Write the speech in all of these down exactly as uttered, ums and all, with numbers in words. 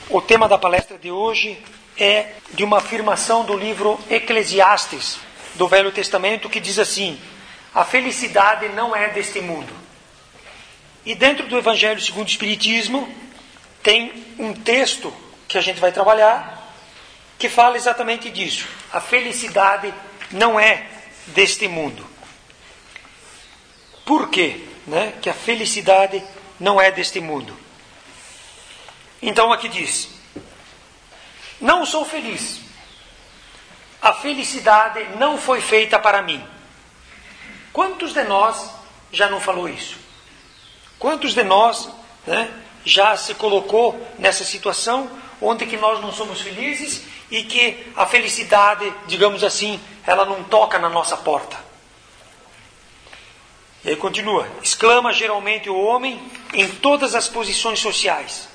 O tema da palestra de hoje é de uma afirmação do livro Eclesiastes, do Velho Testamento, que diz assim: a felicidade não é deste mundo. E dentro do Evangelho segundo o Espiritismo, tem um texto que a gente vai trabalhar, que fala exatamente disso. A felicidade não é deste mundo. Por quê, né, que a felicidade não é deste mundo? Então aqui diz: não sou feliz. A felicidade não foi feita para mim. Quantos de nós já não falou isso? Quantos de nós, né, já se colocou nessa situação onde que nós não somos felizes e que a felicidade, digamos assim, ela não toca na nossa porta? E aí continua: exclama geralmente o homem em todas as posições sociais.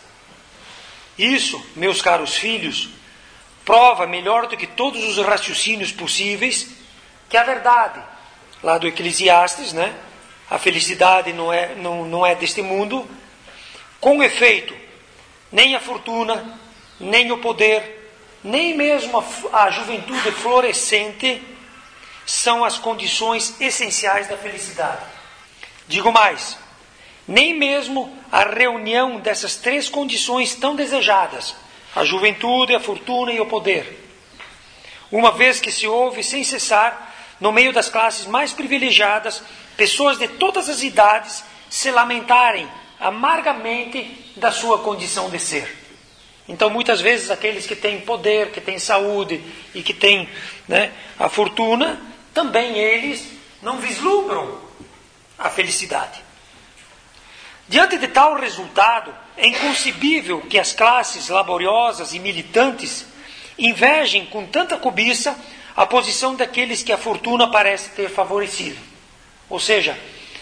Isso, meus caros filhos, prova melhor do que todos os raciocínios possíveis que a verdade, lá do Eclesiastes, né? A felicidade não é, não, não é deste mundo. Com efeito, nem a fortuna, nem o poder, nem mesmo a, a juventude florescente são as condições essenciais da felicidade. Digo mais, nem mesmo a reunião dessas três condições tão desejadas, a juventude, a fortuna e o poder, uma vez que se ouve sem cessar, no meio das classes mais privilegiadas, pessoas de todas as idades se lamentarem amargamente da sua condição de ser. Então, muitas vezes, aqueles que têm poder, que têm saúde e que têm, né, a fortuna, também eles não vislumbram a felicidade. Diante de tal resultado, é inconcebível que as classes laboriosas e militantes invejem com tanta cobiça a posição daqueles que a fortuna parece ter favorecido. Ou seja,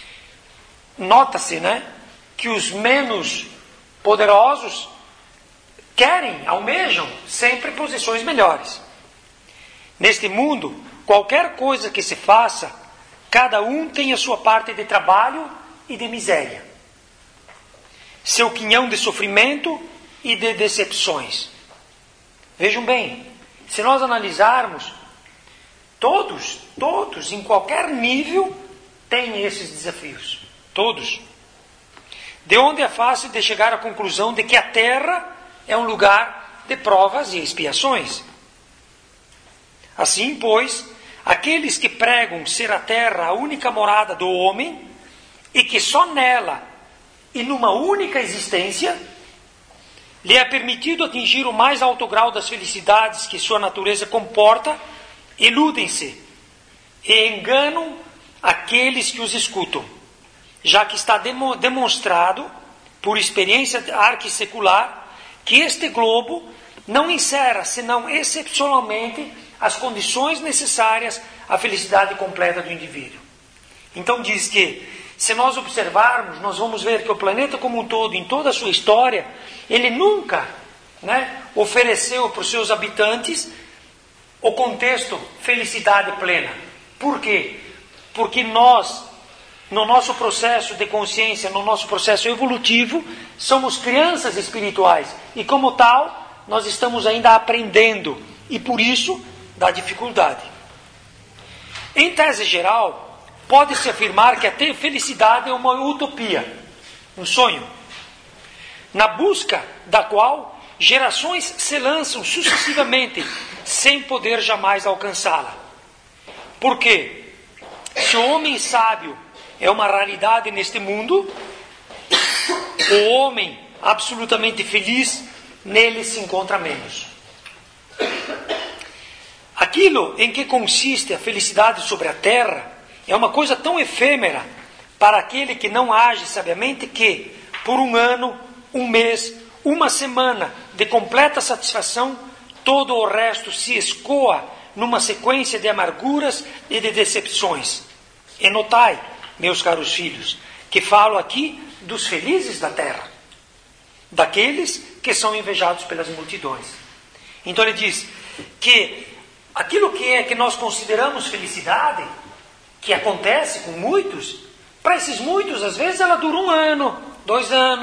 nota-se, né, que os menos poderosos querem, almejam sempre posições melhores. Neste mundo, qualquer coisa que se faça, cada um tem a sua parte de trabalho e de miséria, seu quinhão de sofrimento e de decepções. Vejam bem, se nós analisarmos, todos, todos, em qualquer nível, têm esses desafios. Todos. De onde é fácil de chegar à conclusão de que a Terra é um lugar de provas e expiações. Assim, pois, aqueles que pregam ser a Terra a única morada do homem e que só nela e numa única existência lhe é permitido atingir o mais alto grau das felicidades que sua natureza comporta, iludem-se e enganam aqueles que os escutam, já que está demo, demonstrado por experiência arquissecular que este globo não encerra, senão excepcionalmente, as condições necessárias à felicidade completa do indivíduo. Então diz que, se nós observarmos, nós vamos ver que o planeta como um todo, em toda a sua história, ele nunca, né, ofereceu para os seus habitantes o contexto felicidade plena. Por quê? Porque nós, no nosso processo de consciência, no nosso processo evolutivo, somos crianças espirituais. E como tal, nós estamos ainda aprendendo. E por isso, dá dificuldade. Em tese geral, pode-se afirmar que a felicidade é uma utopia, um sonho, na busca da qual gerações se lançam sucessivamente, sem poder jamais alcançá-la. Porque, se o homem sábio é uma raridade neste mundo, o homem absolutamente feliz, nele se encontra menos. Aquilo em que consiste a felicidade sobre a terra é uma coisa tão efêmera para aquele que não age sabiamente que, por um ano, um mês, uma semana de completa satisfação, todo o resto se escoa numa sequência de amarguras e de decepções. E notai, meus caros filhos, que falo aqui dos felizes da terra, daqueles que são invejados pelas multidões. Então ele diz que aquilo que é que nós consideramos felicidade, que acontece com muitos, para esses muitos, às vezes ela dura um ano, dois anos,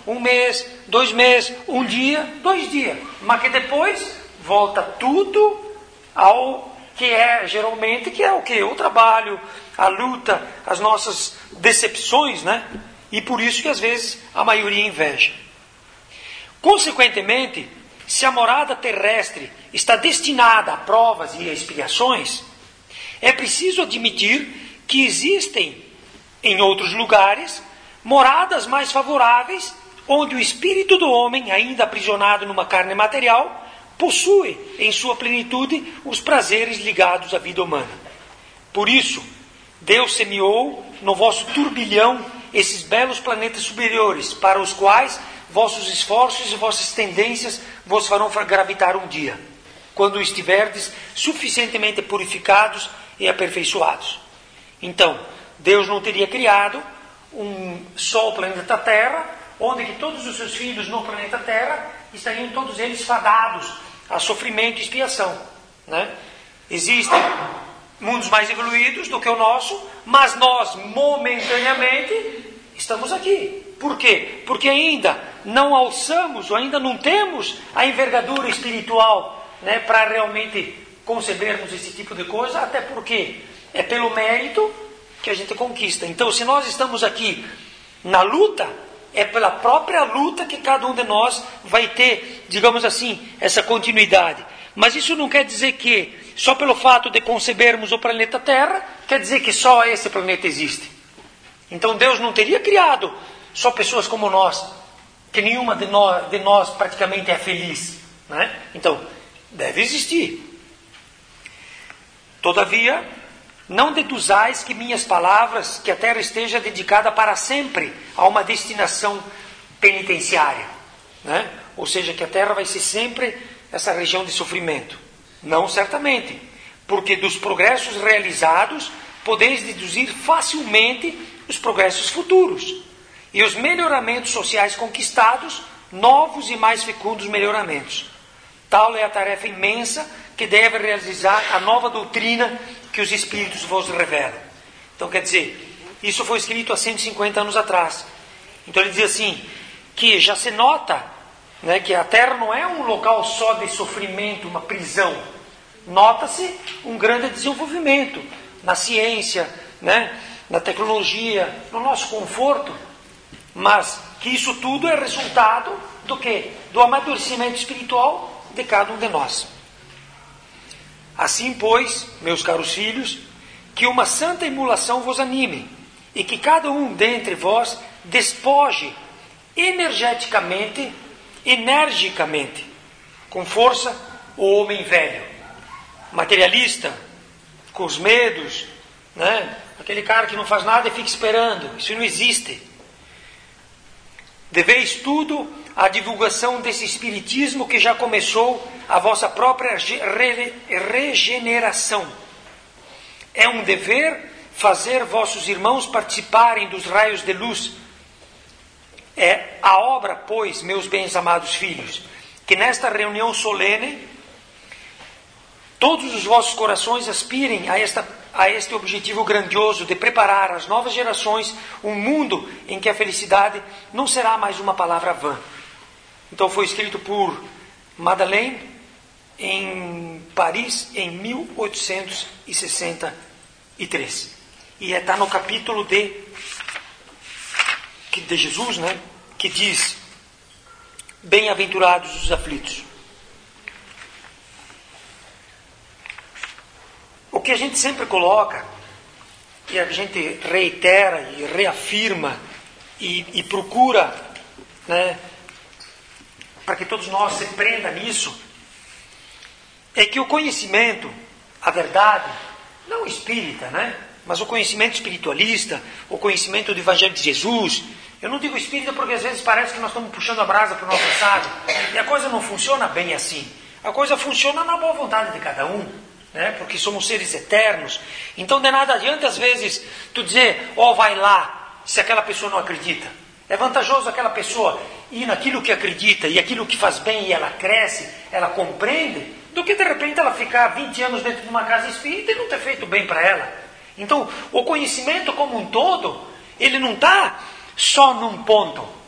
um mês, dois meses, um dia, dois dias. Mas que depois volta tudo ao que é geralmente, que é o quê? O trabalho, a luta, as nossas decepções, né? E por isso que às vezes a maioria inveja. Consequentemente, se a morada terrestre está destinada a provas e a expiações, é preciso admitir que existem em outros lugares moradas mais favoráveis, onde o espírito do homem, ainda aprisionado numa carne material, possui em sua plenitude os prazeres ligados à vida humana. Por isso, Deus semeou no vosso turbilhão esses belos planetas superiores, para os quais vossos esforços e vossas tendências vos farão gravitar um dia, quando estiverdes suficientemente purificados e aperfeiçoados. Então, Deus não teria criado um só planeta Terra, onde que todos os seus filhos no planeta Terra estariam todos eles fadados a sofrimento e expiação, né? Existem mundos mais evoluídos do que o nosso, mas nós momentaneamente estamos aqui. Por quê? Porque ainda não alçamos, ou ainda não temos a envergadura espiritual, né, para realmente concebermos esse tipo de coisa, até porque é pelo mérito que a gente conquista. Então, se nós estamos aqui na luta, é pela própria luta que cada um de nós vai ter, digamos assim, essa continuidade. Mas isso não quer dizer que, só pelo fato de concebermos o planeta Terra, quer dizer que só esse planeta existe. Então Deus não teria criado só pessoas como nós, que nenhuma de nós, de nós praticamente é feliz, né? Então, deve existir. Todavia, não deduzais que minhas palavras, que a terra esteja dedicada para sempre a uma destinação penitenciária, né? Ou seja, que a terra vai ser sempre essa região de sofrimento. Não, certamente, porque dos progressos realizados podeis deduzir facilmente os progressos futuros e os melhoramentos sociais conquistados, novos e mais fecundos melhoramentos. Tal é a tarefa imensa que deve realizar a nova doutrina que os Espíritos vos revelam. Então, quer dizer, isso foi escrito há cento e cinquenta anos atrás. Então ele diz assim, que já se nota, né, que a Terra não é um local só de sofrimento, uma prisão. Nota-se um grande desenvolvimento na ciência, né, na tecnologia, no nosso conforto, mas que isso tudo é resultado do quê? Do amadurecimento espiritual de cada um de nós. Assim, pois, meus caros filhos, que uma santa emulação vos anime, e que cada um dentre vós despoje energeticamente, energicamente, com força, o homem velho, materialista, com os medos, né? Aquele cara que não faz nada e fica esperando. Isso não existe. Deveis tudo à divulgação desse espiritismo que já começou a vossa própria re- regeneração. É um dever fazer vossos irmãos participarem dos raios de luz. É a obra, pois, meus bens amados filhos, que nesta reunião solene todos os vossos corações aspirem a, esta, a este objetivo grandioso de preparar às novas gerações um mundo em que a felicidade não será mais uma palavra vã. Então foi escrito por Madeleine em Paris em mil oitocentos e sessenta e três. E está no capítulo de, de Jesus, né, que diz: bem-aventurados os aflitos. O que a gente sempre coloca, e a gente reitera e reafirma e, e procura, né, para que todos nós se prendam nisso, é que o conhecimento, a verdade, não espírita, né, mas o conhecimento espiritualista, o conhecimento do Evangelho de Jesus. Eu não digo espírita porque às vezes parece que nós estamos puxando a brasa para o nosso assado, e a coisa não funciona bem assim. A coisa funciona na boa vontade de cada um, né? Porque somos seres eternos. Então de nada adianta às vezes tu dizer, ó, oh, vai lá, se aquela pessoa não acredita. É vantajoso aquela pessoa ir naquilo que acredita e aquilo que faz bem e ela cresce, ela compreende, do que de repente ela ficar vinte anos dentro de uma casa espírita e não ter feito bem para ela. Então o conhecimento como um todo, ele não está só num ponto,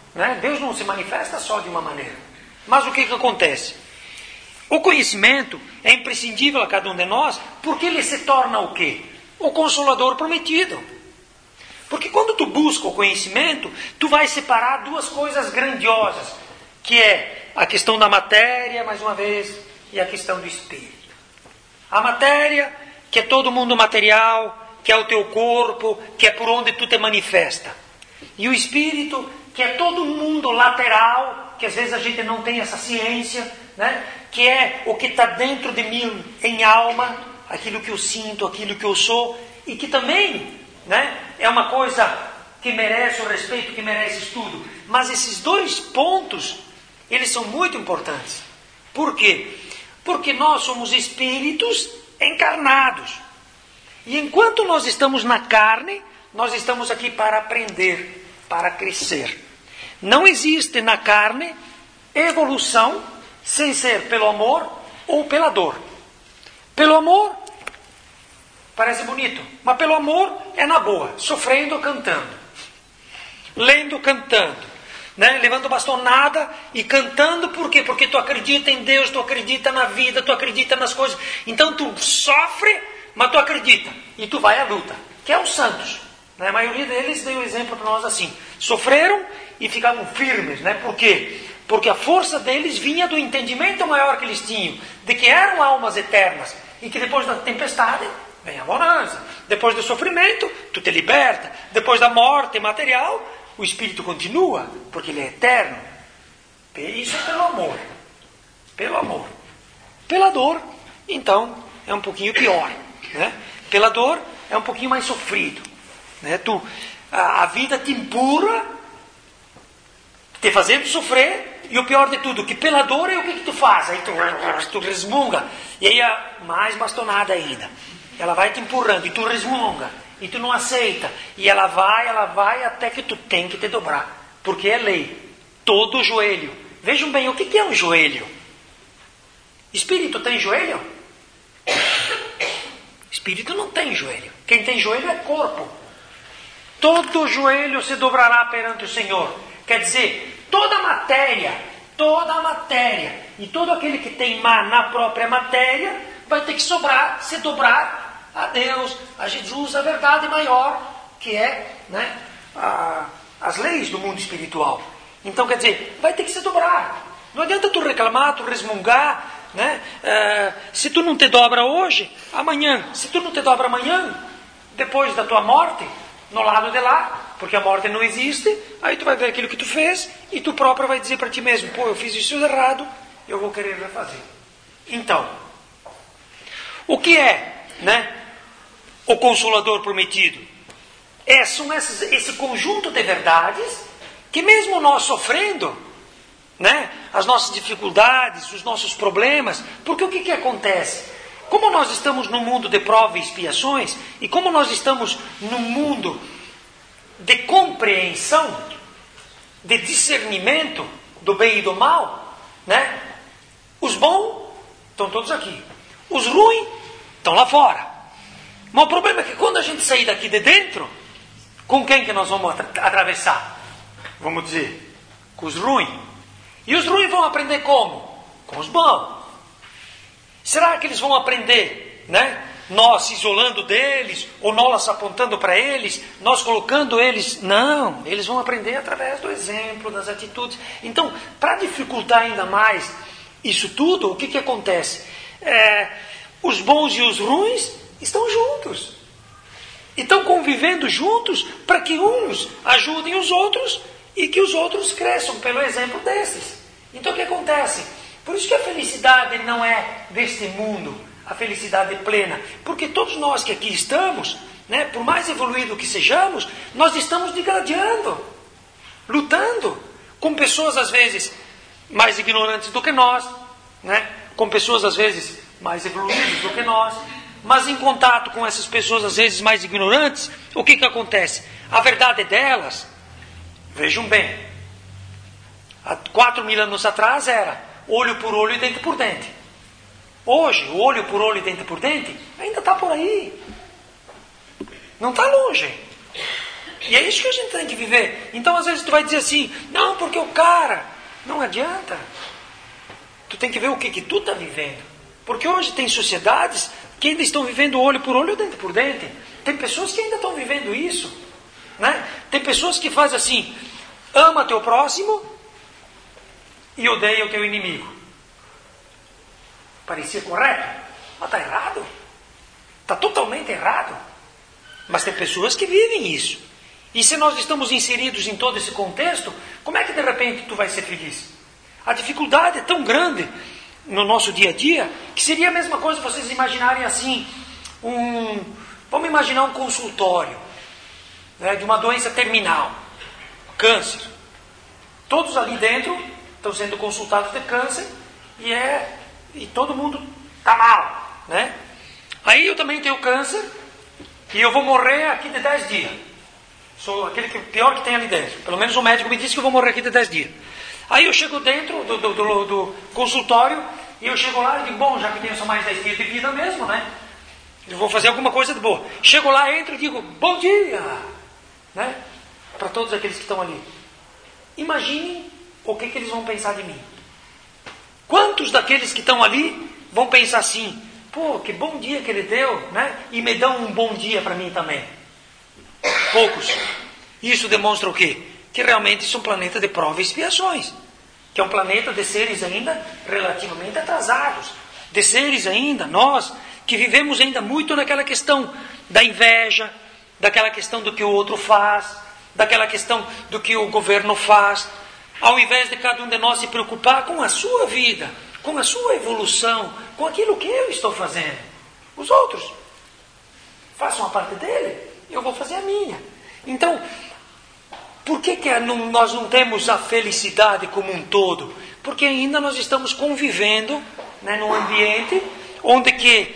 Né? Deus não se manifesta só de uma maneira. Mas o que, que acontece? O conhecimento é imprescindível a cada um de nós, porque ele se torna o quê? O Consolador prometido. Porque quando tu busca o conhecimento, tu vai separar duas coisas grandiosas, que é a questão da matéria, mais uma vez, e a questão do espírito. A matéria, que é todo mundo material, que é o teu corpo, que é por onde tu te manifesta. E o espírito, que é todo mundo lateral, que às vezes a gente não tem essa ciência, né? Que é o que está dentro de mim em alma, aquilo que eu sinto, aquilo que eu sou, e que também, né, é uma coisa que merece o respeito, que merece estudo. Mas esses dois pontos, eles são muito importantes. Por quê? Porque nós somos espíritos encarnados. E enquanto nós estamos na carne, nós estamos aqui para aprender, para crescer. Não existe na carne evolução sem ser pelo amor ou pela dor. Pelo amor, parece bonito, mas pelo amor é na boa, sofrendo ou cantando, lendo, cantando, né? Levando bastonada e cantando, por quê? Porque tu acredita em Deus, tu acredita na vida, tu acredita nas coisas. Então tu sofre, mas tu acredita, e tu vai à luta, que é os santos. Né? A maioria deles deu exemplo para nós assim, sofreram e ficavam firmes, né? Por quê? Porque a força deles vinha do entendimento maior que eles tinham, de que eram almas eternas, e que depois da tempestade vem a bonança. Depois do sofrimento, tu te liberta. Depois da morte material, o espírito continua, porque ele é eterno. Isso é pelo amor. Pelo amor. Pela dor, então, é um pouquinho pior. Né? Pela dor, é um pouquinho mais sofrido. Né? Tu, a, a vida te empurra, te fazendo sofrer. E o pior de tudo, que pela dor é o que, que tu faz? Aí tu, tu resmunga. E aí a mais bastonada ainda. Ela vai te empurrando e tu resmunga. E tu não aceita. E ela vai, ela vai até que tu tem que te dobrar. Porque é lei. Todo joelho. Vejam bem, o que, que é um joelho? Espírito tem joelho? Espírito não tem joelho. Quem tem joelho é corpo. Todo joelho se dobrará perante o Senhor. Quer dizer, toda a matéria, toda a matéria, e todo aquele que tem má na própria matéria, vai ter que sobrar, se dobrar a Deus, a Jesus, a verdade maior, que é, né, a, as leis do mundo espiritual. Então, quer dizer, vai ter que se dobrar. Não adianta tu reclamar, tu resmungar, né? É, se tu não te dobra hoje, amanhã. Se tu não te dobra amanhã, depois da tua morte, no lado de lá, porque a morte não existe, aí tu vai ver aquilo que tu fez e tu próprio vai dizer para ti mesmo, pô, eu fiz isso errado, eu vou querer refazer. Então, o que é, né, o Consolador prometido? É, são esses, esse conjunto de verdades que mesmo nós sofrendo, né, as nossas dificuldades, os nossos problemas, porque o que, que acontece? Como nós estamos num mundo de provas e expiações, e como nós estamos num mundo de compreensão, de discernimento do bem e do mal, né? Os bons estão todos aqui, os ruins estão lá fora. Mas o problema é que quando a gente sair daqui de dentro, com quem que nós vamos atra- atravessar? Vamos dizer, com os ruins. E os ruins vão aprender como? Com os bons. Será que eles vão aprender, né? Nós se isolando deles, ou nós apontando para eles, nós colocando eles? Não, eles vão aprender através do exemplo, das atitudes. Então, para dificultar ainda mais isso tudo, o que, que acontece? É, os bons e os ruins estão juntos. E estão convivendo juntos para que uns ajudem os outros e que os outros cresçam pelo exemplo desses. Então, o que acontece? Por isso que a felicidade não é deste mundo, a felicidade plena. Porque todos nós que aqui estamos, né, por mais evoluído que sejamos, nós estamos degradando, lutando com pessoas às vezes mais ignorantes do que nós, né, com pessoas às vezes mais evoluídas do que nós. Mas em contato com essas pessoas às vezes mais ignorantes, o que, que acontece? A verdade delas, vejam bem, há quatro mil anos atrás era olho por olho e dente por dente. Hoje, o olho por olho e dente por dente ainda está por aí. Não está longe. E é isso que a gente tem que viver. Então às vezes tu vai dizer assim, não, porque o cara, não adianta. Tu tem que ver o que, que tu está vivendo. Porque hoje tem sociedades que ainda estão vivendo olho por olho, dente por dente. Tem pessoas que ainda estão vivendo isso. Né? Tem pessoas que fazem assim, ama teu próximo e odeia o teu inimigo. Parecia correto, mas está errado. Está totalmente errado. Mas tem pessoas que vivem isso. E se nós estamos inseridos em todo esse contexto, como é que de repente tu vai ser feliz? A dificuldade é tão grande no nosso dia a dia, que seria a mesma coisa vocês imaginarem assim, um, vamos imaginar um consultório, né, de uma doença terminal, câncer. Todos ali dentro estão sendo consultados de câncer e, é, e todo mundo está mal. Né? Aí eu também tenho câncer e eu vou morrer aqui de dez dias. Sou aquele que, pior que tem ali dentro. Pelo menos o médico me disse que eu vou morrer aqui de dez dias. Aí eu chego dentro do, do, do, do consultório e eu chego lá e digo, bom, já que tenho só mais dez dias de vida mesmo, né? Eu vou fazer alguma coisa de boa. Chego lá, entro e digo, bom dia! Né? Para todos aqueles que estão ali. Imaginem o que, que eles vão pensar de mim. Quantos daqueles que estão ali vão pensar assim, pô, que bom dia que ele deu, né? E me dão um bom dia para mim também. Poucos. Isso demonstra o quê? Que realmente isso é um planeta de prova e expiações. Que é um planeta de seres ainda relativamente atrasados. De seres ainda, nós, que vivemos ainda muito naquela questão da inveja, daquela questão do que o outro faz, daquela questão do que o governo faz. Ao invés de cada um de nós se preocupar com a sua vida, com a sua evolução, com aquilo que eu estou fazendo. Os outros façam a parte dele, eu vou fazer a minha. Então, por que, que nós não temos a felicidade como um todo? Porque ainda nós estamos convivendo, né, num ambiente onde que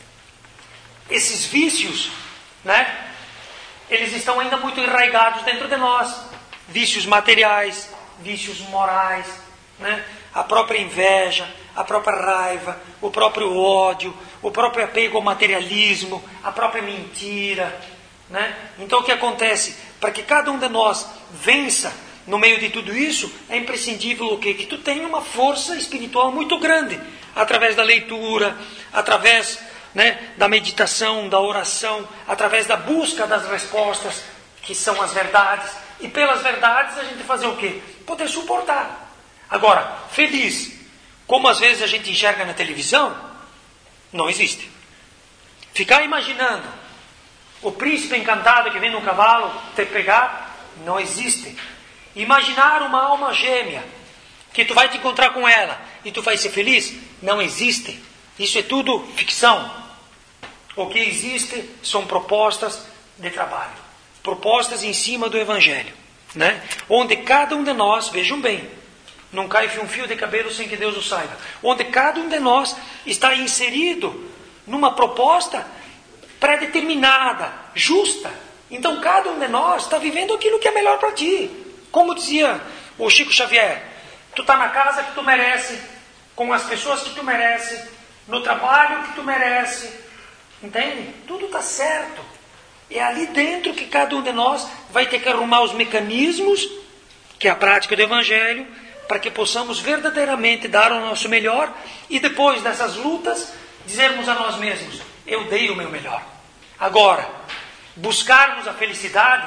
esses vícios, né, eles estão ainda muito enraizados dentro de nós. Vícios materiais, vícios morais, né, a própria inveja, a própria raiva, o próprio ódio, o próprio apego ao materialismo, a própria mentira. Né? Então o que acontece? Para que cada um de nós vença no meio de tudo isso, é imprescindível o quê? Que tu tenha uma força espiritual muito grande, através da leitura, através, né, da meditação, da oração, através da busca das respostas, que são as verdades, e pelas verdades a gente fazer o quê? Poder suportar. Agora, feliz, como às vezes a gente enxerga na televisão, não existe. Ficar imaginando o príncipe encantado que vem num cavalo te pegar, não existe. Imaginar uma alma gêmea, que tu vai te encontrar com ela e tu vai ser feliz, não existe. Isso é tudo ficção. O que existe são propostas de trabalho, propostas em cima do Evangelho, né? Onde cada um de nós, vejam bem, não cai um fio de cabelo sem que Deus o saiba, onde cada um de nós está inserido numa proposta pré-determinada, justa. Então cada um de nós está vivendo aquilo que é melhor para ti. Como dizia o Chico Xavier, tu está na casa que tu merece, com as pessoas que tu merece, no trabalho que tu merece, entende? Tudo está certo. É ali dentro que cada um de nós vai ter que arrumar os mecanismos, que é a prática do Evangelho, para que possamos verdadeiramente dar o nosso melhor e depois dessas lutas, dizermos a nós mesmos, eu dei o meu melhor. Agora, buscarmos a felicidade,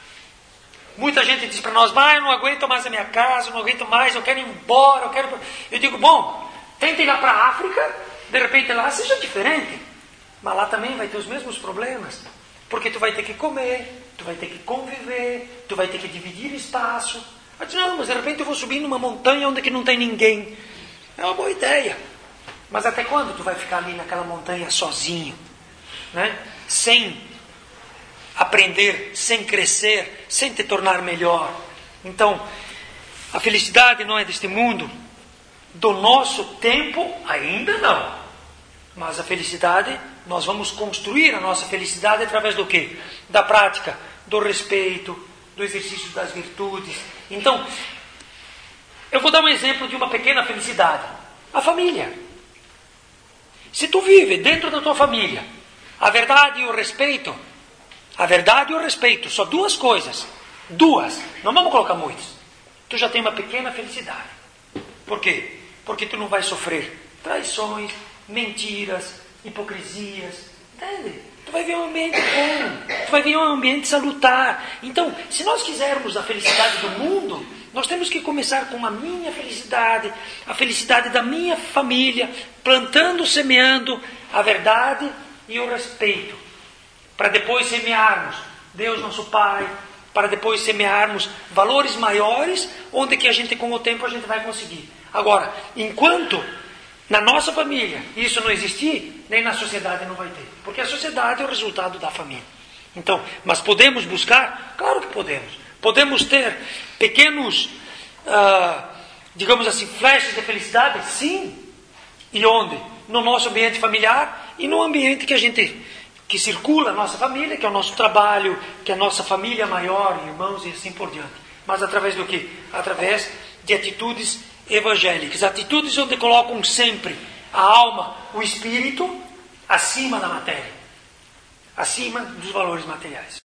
muita gente diz para nós, mas eu não aguento mais a minha casa, eu não aguento mais, eu quero ir embora, eu quero... Eu digo, bom, tenta ir lá para a África, de repente lá seja diferente, mas lá também vai ter os mesmos problemas, porque tu vai ter que comer, tu vai ter que conviver, tu vai ter que dividir espaço. Eu digo, não, mas de repente eu vou subir numa montanha onde que não tem ninguém. É uma boa ideia, mas até quando tu vai ficar ali naquela montanha sozinho, né? Sem aprender, sem crescer, sem te tornar melhor. Então, a felicidade não é deste mundo, do nosso tempo ainda não. Mas a felicidade, nós vamos construir a nossa felicidade através do quê? Da prática, do respeito, do exercício das virtudes. Então, eu vou dar um exemplo de uma pequena felicidade. A família. Se tu vive dentro da tua família a verdade e o respeito, A verdade e o respeito, só duas coisas. Duas, não vamos colocar muitas. Tu já tem uma pequena felicidade. Por quê? Porque tu não vai sofrer traições, mentiras, hipocrisias. Entende? Tu vai ver um ambiente bom, tu vai ver um ambiente salutar. Então, se nós quisermos a felicidade do mundo, nós temos que começar com a minha felicidade, a felicidade da minha família, plantando, semeando a verdade e o respeito, para depois semearmos Deus nosso Pai, para depois semearmos valores maiores, onde que a gente com o tempo a gente vai conseguir. Agora, enquanto na nossa família isso não existir, nem na sociedade não vai ter, porque a sociedade é o resultado da família. Então, mas podemos buscar? Claro que podemos. Podemos ter pequenos, ah, digamos assim, flashes de felicidade? Sim. E onde? No nosso ambiente familiar e no ambiente que a gente, que circula a nossa família, que é o nosso trabalho, que é a nossa família maior, irmãos e assim por diante. Mas através do quê? Através de atitudes evangélicas. Atitudes onde colocam sempre a alma, o espírito, acima da matéria. Acima dos valores materiais.